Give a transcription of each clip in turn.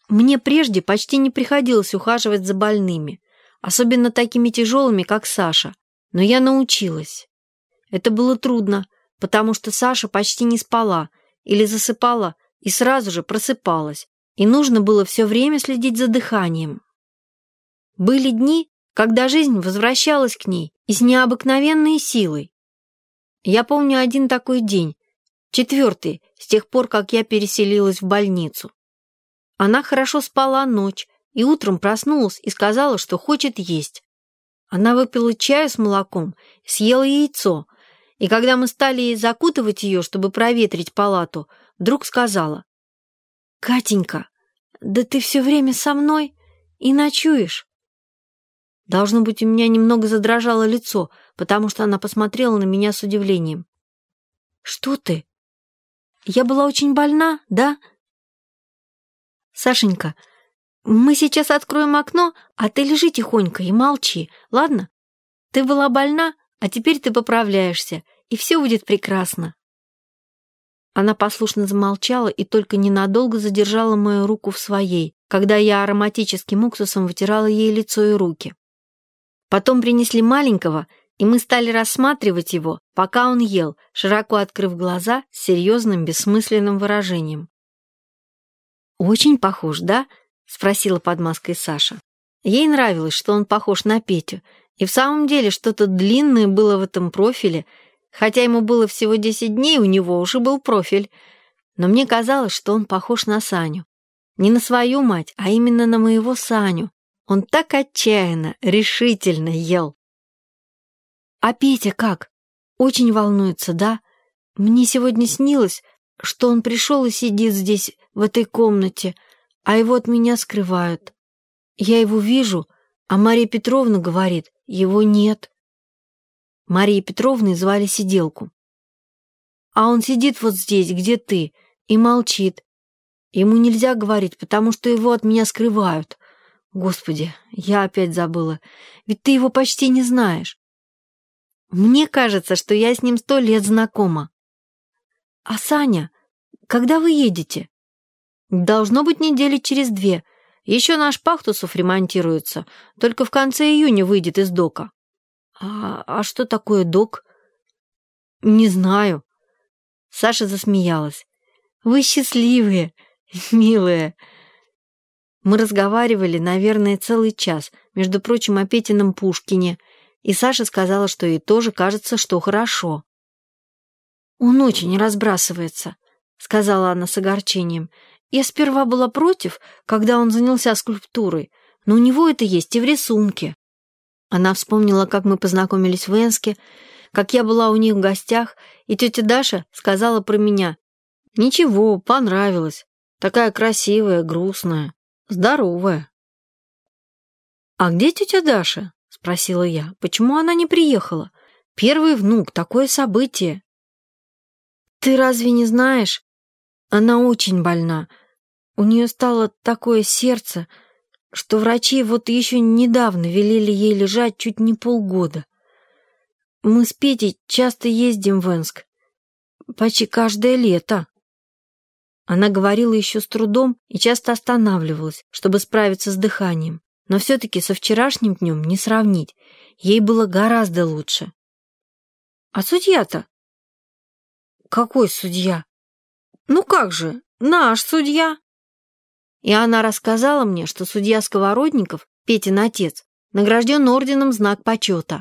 Мне прежде почти не приходилось ухаживать за больными, особенно такими тяжелыми, как Саша, но я научилась. Это было трудно, потому что Саша почти не спала или засыпала и сразу же просыпалась, и нужно было все время следить за дыханием. Были дни, когда жизнь возвращалась к ней и с необыкновенной силой. Я помню один такой день, 4-й, с тех пор, как я переселилась в больницу. Она хорошо спала ночь и утром проснулась и сказала, что хочет есть. Она выпила чаю с молоком, съела яйцо, и когда мы стали закутывать ее, чтобы проветрить палату, вдруг сказала: «Катенька, да ты все время со мной и ночуешь». Должно быть, у меня немного задрожало лицо, потому что она посмотрела на меня с удивлением. «Что ты? Я была очень больна, да?» «Сашенька, мы сейчас откроем окно, а ты лежи тихонько и молчи, ладно? Ты была больна, а теперь ты поправляешься, и все будет прекрасно». Она послушно замолчала и только ненадолго задержала мою руку в своей, когда я ароматическим уксусом вытирала ей лицо и руки. Потом принесли маленького, и мы стали рассматривать его, пока он ел, широко открыв глаза с серьезным бессмысленным выражением. «Очень похож, да?» — спросила под маской Саша. Ей нравилось, что он похож на Петю, и в самом деле что-то длинное было в этом профиле, хотя ему было всего 10 дней, у него уже был профиль. Но мне казалось, что он похож на Саню. Не на свою мать, а именно на моего Саню. Он так отчаянно, решительно ел. «А Петя как? Очень волнуется, да? Мне сегодня снилось, что он пришел и сидит здесь, в этой комнате, а его от меня скрывают. Я его вижу, а Мария Петровна говорит, его нет». Марии Петровной звали сиделку. «А он сидит вот здесь, где ты, и молчит. Ему нельзя говорить, потому что его от меня скрывают. Господи, я опять забыла, ведь ты его почти не знаешь. Мне кажется, что я с ним 100 лет знакома. А Саня, когда вы едете?» «Должно быть недели через 2. Еще наш Пахтусов ремонтируется, только в конце июня выйдет из дока». А что такое док?» «Не знаю». Саша засмеялась. «Вы счастливые, милые». Мы разговаривали, наверное, целый час, между прочим, о Петином Пушкине, и Саша сказала, что ей тоже кажется, что хорошо. «Он очень разбрасывается», — сказала она с огорчением. «Я сперва была против, когда он занялся скульптурой, но у него это есть и в рисунке». Она вспомнила, как мы познакомились в Энске, как я была у них в гостях, и тетя Даша сказала про меня: «Ничего, понравилось. Такая красивая, грустная, здоровая». «А где тетя Даша?» — спросила я. «Почему она не приехала? Первый внук, такое событие». «Ты разве не знаешь? Она очень больна. У нее стало такое сердце, что врачи вот еще недавно велели ей лежать чуть не полгода. Мы с Петей часто ездим в Энск, почти каждое лето». Она говорила еще с трудом и часто останавливалась, чтобы справиться с дыханием, но все-таки со вчерашним днем не сравнить, ей было гораздо лучше. «А судья-то?» «Какой судья?» «Ну как же, наш судья». И она рассказала мне, что судья Сковородников, Петин отец, награжден орденом Знак почета.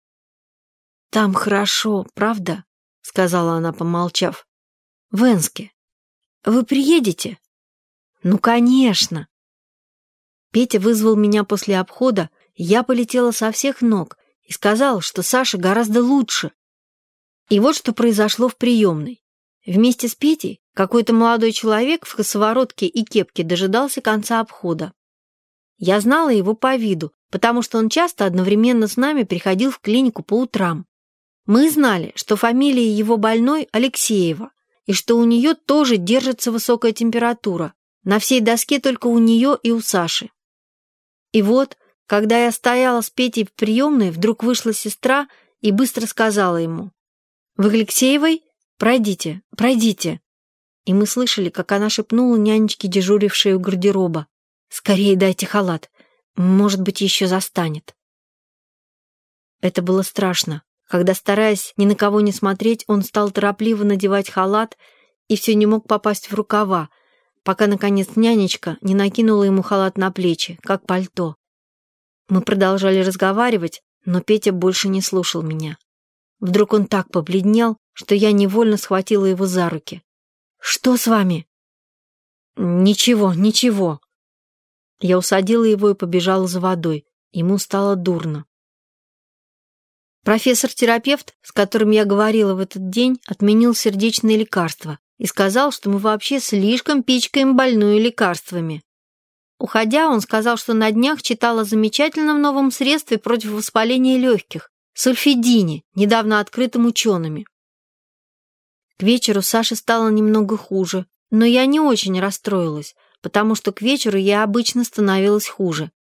«Там хорошо, правда?» — сказала она, помолчав. «В Энске. Вы приедете?» «Ну, конечно». Петя вызвал меня после обхода, и я полетела со всех ног и сказала, что Саша гораздо лучше. И вот что произошло в приемной. Вместе с Петей какой-то молодой человек в косоворотке и кепке дожидался конца обхода. Я знала его по виду, потому что он часто одновременно с нами приходил в клинику по утрам. Мы знали, что фамилия его больной Алексеева, и что у нее тоже держится высокая температура. На всей доске только у нее и у Саши. И вот, когда я стояла с Петей в приемной, вдруг вышла сестра и быстро сказала ему: «Вы к Алексеевой? Пройдите, пройдите». И мы слышали, как она шепнула нянечке, дежурившей у гардероба: Скорее дайте халат. Может быть, еще застанет». Это было страшно, когда, стараясь ни на кого не смотреть, он стал торопливо надевать халат и все не мог попасть в рукава, пока, наконец, нянечка не накинула ему халат на плечи, как пальто. Мы продолжали разговаривать, но Петя больше не слушал меня. Вдруг он так побледнел, что я невольно схватила его за руки. «Что с вами?» «Ничего, ничего». Я усадила его и побежала за водой. Ему стало дурно. Профессор-терапевт, с которым я говорила в этот день, отменил сердечные лекарства и сказал, что мы вообще слишком пичкаем больную лекарствами. Уходя, он сказал, что на днях читал о замечательном новом средстве против воспаления легких – сульфидине, недавно открытом учеными. К вечеру Саше стало немного хуже, но я не очень расстроилась, потому что к вечеру я обычно становилась хуже.